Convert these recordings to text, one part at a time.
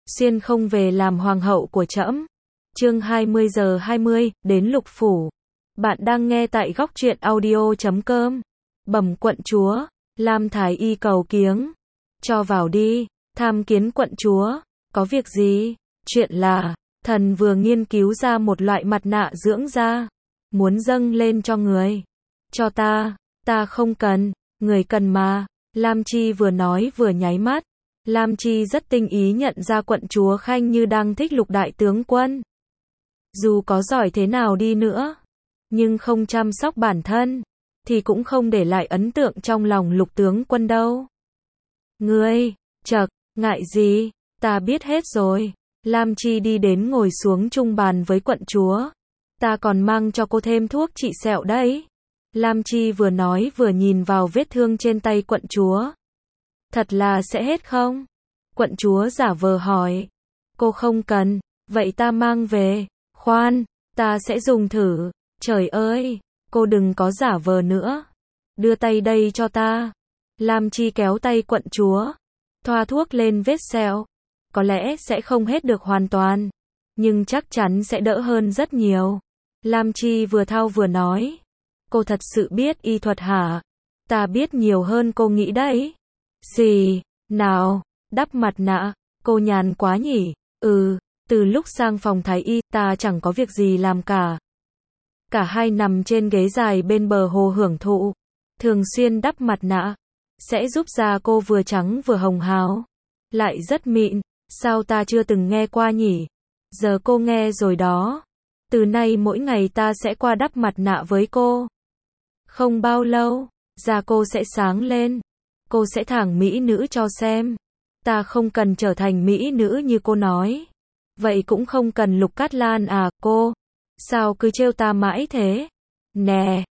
xuyên không về làm hoàng hậu của trẫm. Chương 20:20, đến Lục Phủ. Bạn đang nghe tại góc truyện audio.com. Bẩm quận chúa, Lam Thái Y cầu kiếng. Cho vào đi, tham kiến quận chúa. Có việc gì? Chuyện là, thần vừa nghiên cứu ra một loại mặt nạ dưỡng da. Muốn dâng lên cho người. Cho ta không cần, người cần mà. Lam Chi vừa nói vừa nháy mắt. Lam Chi rất tinh ý nhận ra quận chúa Khanh Như đang thích Lục đại tướng quân. Dù có giỏi thế nào đi nữa, nhưng không chăm sóc bản thân, thì cũng không để lại ấn tượng trong lòng Lục tướng quân đâu. Ngươi, chậc, ngại gì, ta biết hết rồi. Lam Chi đi đến ngồi xuống chung bàn với quận chúa. Ta còn mang cho cô thêm thuốc trị sẹo đấy. Lam Chi vừa nói vừa nhìn vào vết thương trên tay quận chúa. Thật là sẽ hết không? Quận chúa giả vờ hỏi. Cô không cần, vậy ta mang về. Khoan, ta sẽ dùng thử. Trời ơi, cô đừng có giả vờ nữa. Đưa tay đây cho ta. Lam Chi kéo tay quận chúa, thoa thuốc lên vết sẹo. Có lẽ sẽ không hết được hoàn toàn, nhưng chắc chắn sẽ đỡ hơn rất nhiều. Lam Chi vừa thao vừa nói. Cô thật sự biết y thuật hả? Ta biết nhiều hơn cô nghĩ đấy. Gì? Nào, đắp mặt nạ. Cô nhàn quá nhỉ? Từ lúc sang phòng thái y, ta chẳng có việc gì làm cả. Cả hai nằm trên ghế dài bên bờ hồ hưởng thụ. Thường xuyên đắp mặt nạ, sẽ giúp da cô vừa trắng vừa hồng hào. Lại rất mịn, sao ta chưa từng nghe qua nhỉ? Giờ cô nghe rồi đó. Từ nay mỗi ngày ta sẽ qua đắp mặt nạ với cô. Không bao lâu, da cô sẽ sáng lên. Cô sẽ thẳng mỹ nữ cho xem. Ta không cần trở thành mỹ nữ như cô nói. Vậy cũng không cần Lục Cát Lan à, cô? Sao cứ trêu ta mãi thế? Nè,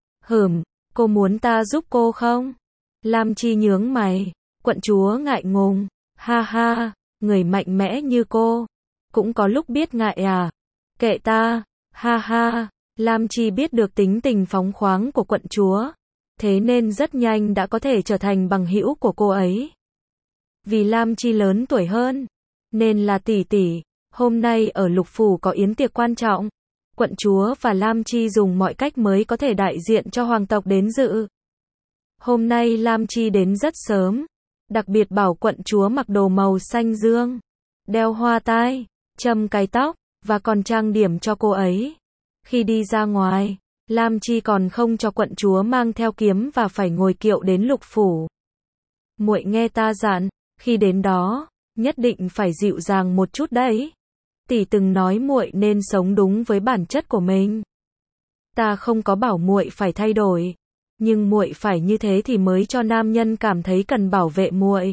cô muốn ta giúp cô không? Lam Chi nhướng mày. Quận chúa ngại ngùng. Ha ha, người mạnh mẽ như cô, cũng có lúc biết ngại à? Kệ ta. Ha ha, Lam Chi biết được tính tình phóng khoáng của quận chúa. Thế nên rất nhanh đã có thể trở thành bằng hữu của cô ấy. Vì Lam Chi lớn tuổi hơn, nên là tỷ tỷ. Hôm nay ở Lục Phủ có yến tiệc quan trọng. Quận chúa và Lam Chi dùng mọi cách mới có thể đại diện cho hoàng tộc đến dự. Hôm nay Lam Chi đến rất sớm. Đặc biệt bảo quận chúa mặc đồ màu xanh dương, đeo hoa tai, châm cái tóc, và còn trang điểm cho cô ấy. Khi đi ra ngoài, Lam Chi còn không cho quận chúa mang theo kiếm và phải ngồi kiệu đến Lục Phủ. Muội nghe ta dặn, khi đến đó, nhất định phải dịu dàng một chút đấy. Tỷ từng nói muội nên sống đúng với bản chất của mình. Ta không có bảo muội phải thay đổi, nhưng muội phải như thế thì mới cho nam nhân cảm thấy cần bảo vệ muội.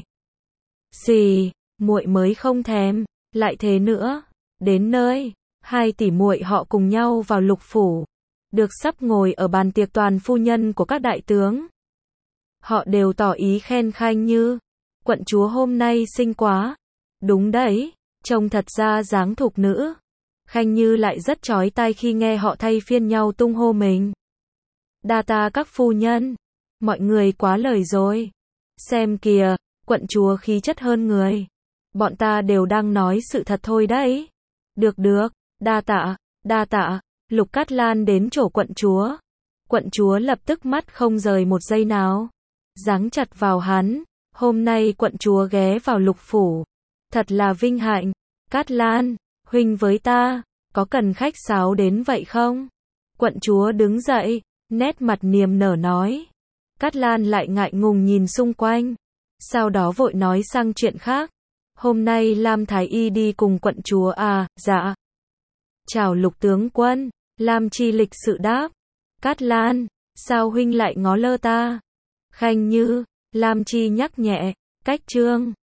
Gì, muội mới không thèm, lại thế nữa. Đến nơi, hai tỷ muội họ cùng nhau vào Lục Phủ, được sắp ngồi ở bàn tiệc toàn phu nhân của các đại tướng. Họ đều tỏ ý khen Khanh Như. Quận chúa hôm nay xinh quá. Đúng đấy, trông thật ra dáng thục nữ. Khanh Như lại rất chói tai khi nghe họ thay phiên nhau tung hô mình. Đa tạ các phu nhân. Mọi người quá lời rồi. Xem kìa, quận chúa khí chất hơn người. Bọn ta đều đang nói sự thật thôi đấy. Được, đa tạ. Lục Cát Lan đến chỗ quận chúa. Quận chúa lập tức mắt không rời một giây nào. Giáng chặt vào hắn. Hôm nay quận chúa ghé vào Lục Phủ. Thật là vinh hạnh. Cát Lan, huynh với ta, có cần khách sáo đến vậy không? Quận chúa đứng dậy, nét mặt niềm nở nói. Cát Lan lại ngại ngùng nhìn xung quanh. Sau đó vội nói sang chuyện khác. Hôm nay Lam Thái Y đi cùng quận chúa à? Dạ. Chào Lục tướng quân. Lam Chi lịch sự đáp. Cát Lan, sao huynh lại ngó lơ ta? Khanh Như, Lam Chi nhắc nhẹ. Cách trương.